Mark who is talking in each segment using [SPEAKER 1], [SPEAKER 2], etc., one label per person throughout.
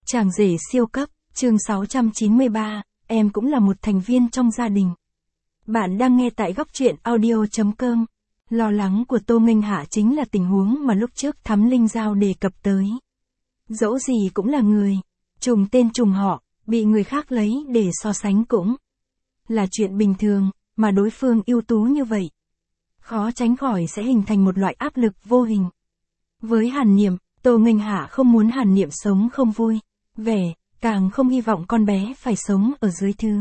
[SPEAKER 1] Chàng rể siêu cấp, chương 693, em cũng là một thành viên trong gia đình. Bạn đang nghe tại góc truyện audio.com. Lo lắng của Tô Nghênh Hạ chính là tình huống mà lúc trước Thắm Linh Giao đề cập tới. Dẫu gì cũng là người, trùng tên trùng họ, bị người khác lấy để so sánh cũng là chuyện bình thường, mà đối phương ưu tú như vậy. Khó tránh khỏi sẽ hình thành một loại áp lực vô hình. Với Hàn Niệm, Tô Nghênh Hạ không muốn Hàn Niệm sống không vui, vẻ, càng không hy vọng con bé phải sống ở dưới thứ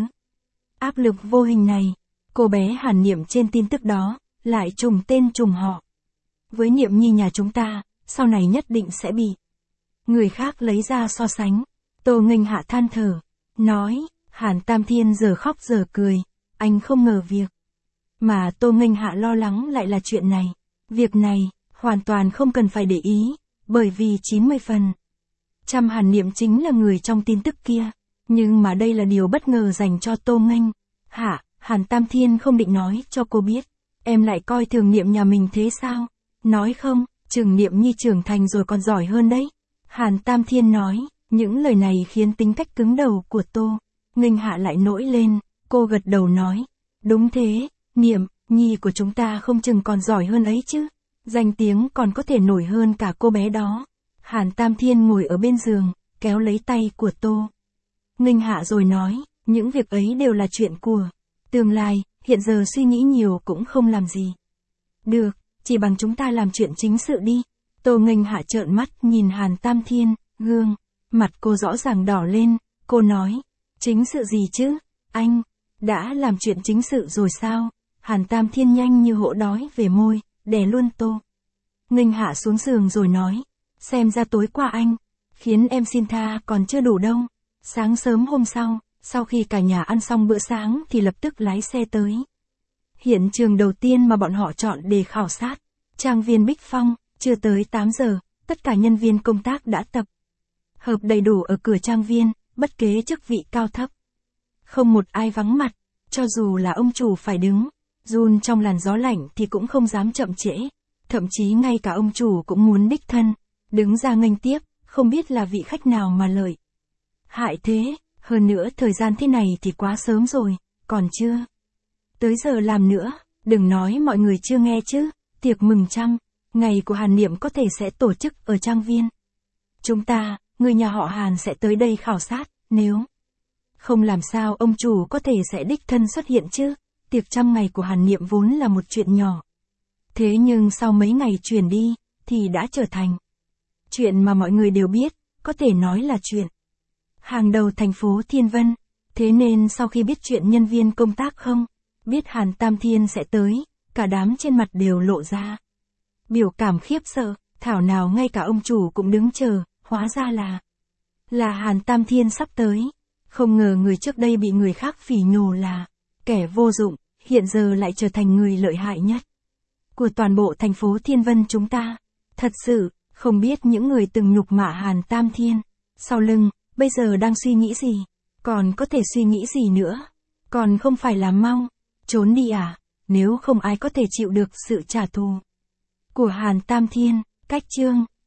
[SPEAKER 1] áp lực vô hình này. Cô bé Hàn Niệm trên tin tức đó, lại trùng tên trùng họ. Với Niệm Nhi nhà chúng ta, sau này nhất định sẽ bị người khác lấy ra so sánh. Tô Nghênh Hạ than thở, nói, Hàn Tam Thiên giờ khóc giờ cười, anh không ngờ việc mà Tô Nghênh Hạ lo lắng lại là chuyện này. Việc này, hoàn toàn không cần phải để ý, bởi vì 90% Hàn Niệm chính là người trong tin tức kia. Nhưng mà đây là điều bất ngờ dành cho Tô Nghênh Hạ. Hàn Tam Thiên không định nói cho cô biết. Em lại coi thường Niệm nhà mình thế sao? Nói không, chừng Niệm Nhi trưởng thành rồi còn giỏi hơn đấy. Hàn Tam Thiên nói, những lời này khiến tính cách cứng đầu của Tô Nghênh Hạ lại nổi lên. Cô gật đầu nói, đúng thế, Niệm Nhi của chúng ta không chừng còn giỏi hơn ấy chứ. Danh tiếng còn có thể nổi hơn cả cô bé đó. Hàn Tam Thiên ngồi ở bên giường, kéo lấy tay của Tô Nghênh Hạ rồi nói, những việc ấy đều là chuyện của tương lai, hiện giờ suy nghĩ nhiều cũng không làm gì được, chỉ bằng chúng ta làm chuyện chính sự đi. Tô Nghênh Hạ trợn mắt nhìn Hàn Tam Thiên, gương mặt cô rõ ràng đỏ lên. Cô nói, chính sự gì chứ, anh đã làm chuyện chính sự rồi sao? Hàn Tam Thiên nhanh như hổ đói về môi, đè luôn Tô Nghênh Hạ xuống giường rồi nói, xem ra tối qua anh khiến em xin tha còn chưa đủ đâu. Sáng sớm hôm sau khi cả nhà ăn xong bữa sáng thì lập tức lái xe tới hiện trường đầu tiên mà bọn họ chọn để khảo sát, trang viên Bích Phong. Chưa tới 8 giờ, tất cả nhân viên công tác đã tập hợp đầy đủ ở cửa trang viên, bất kể chức vị cao thấp. Không một ai vắng mặt, cho dù là ông chủ phải đứng run trong làn gió lạnh thì cũng không dám chậm trễ. Thậm chí ngay cả ông chủ cũng muốn đích thân đứng ra nghênh tiếp, không biết là vị khách nào mà lợi hại thế. Hơn nữa thời gian thế này thì quá sớm rồi, còn chưa tới giờ làm nữa. Đừng nói mọi người chưa nghe chứ, tiệc mừng trăng ngày của Hàn Niệm có thể sẽ tổ chức ở trang viên chúng ta, người nhà họ Hàn sẽ tới đây khảo sát, nếu không làm sao ông chủ có thể sẽ đích thân xuất hiện chứ. Tiệc trăm ngày của Hàn Niệm vốn là một chuyện nhỏ, thế nhưng sau mấy ngày chuyển đi thì đã trở thành chuyện mà mọi người đều biết, có thể nói là chuyện hàng đầu thành phố Thiên Vân. Thế nên sau khi biết chuyện nhân viên công tác không biết Hàn Tam Thiên sẽ tới, cả đám trên mặt đều lộ ra biểu cảm khiếp sợ. Thảo nào ngay cả ông chủ cũng đứng chờ, hóa ra là Hàn Tam Thiên sắp tới. Không ngờ người trước đây bị người khác phỉ nhổ là kẻ vô dụng, hiện giờ lại trở thành người lợi hại nhất của toàn bộ thành phố Thiên Vân chúng ta. Thật sự, không biết những người từng nhục mạ Hàn Tam Thiên sau lưng, bây giờ đang suy nghĩ gì, còn có thể suy nghĩ gì nữa, còn không phải là mau trốn đi à? Nếu không ai có thể chịu được sự trả thù của Hàn Tam Thiên. Cách chương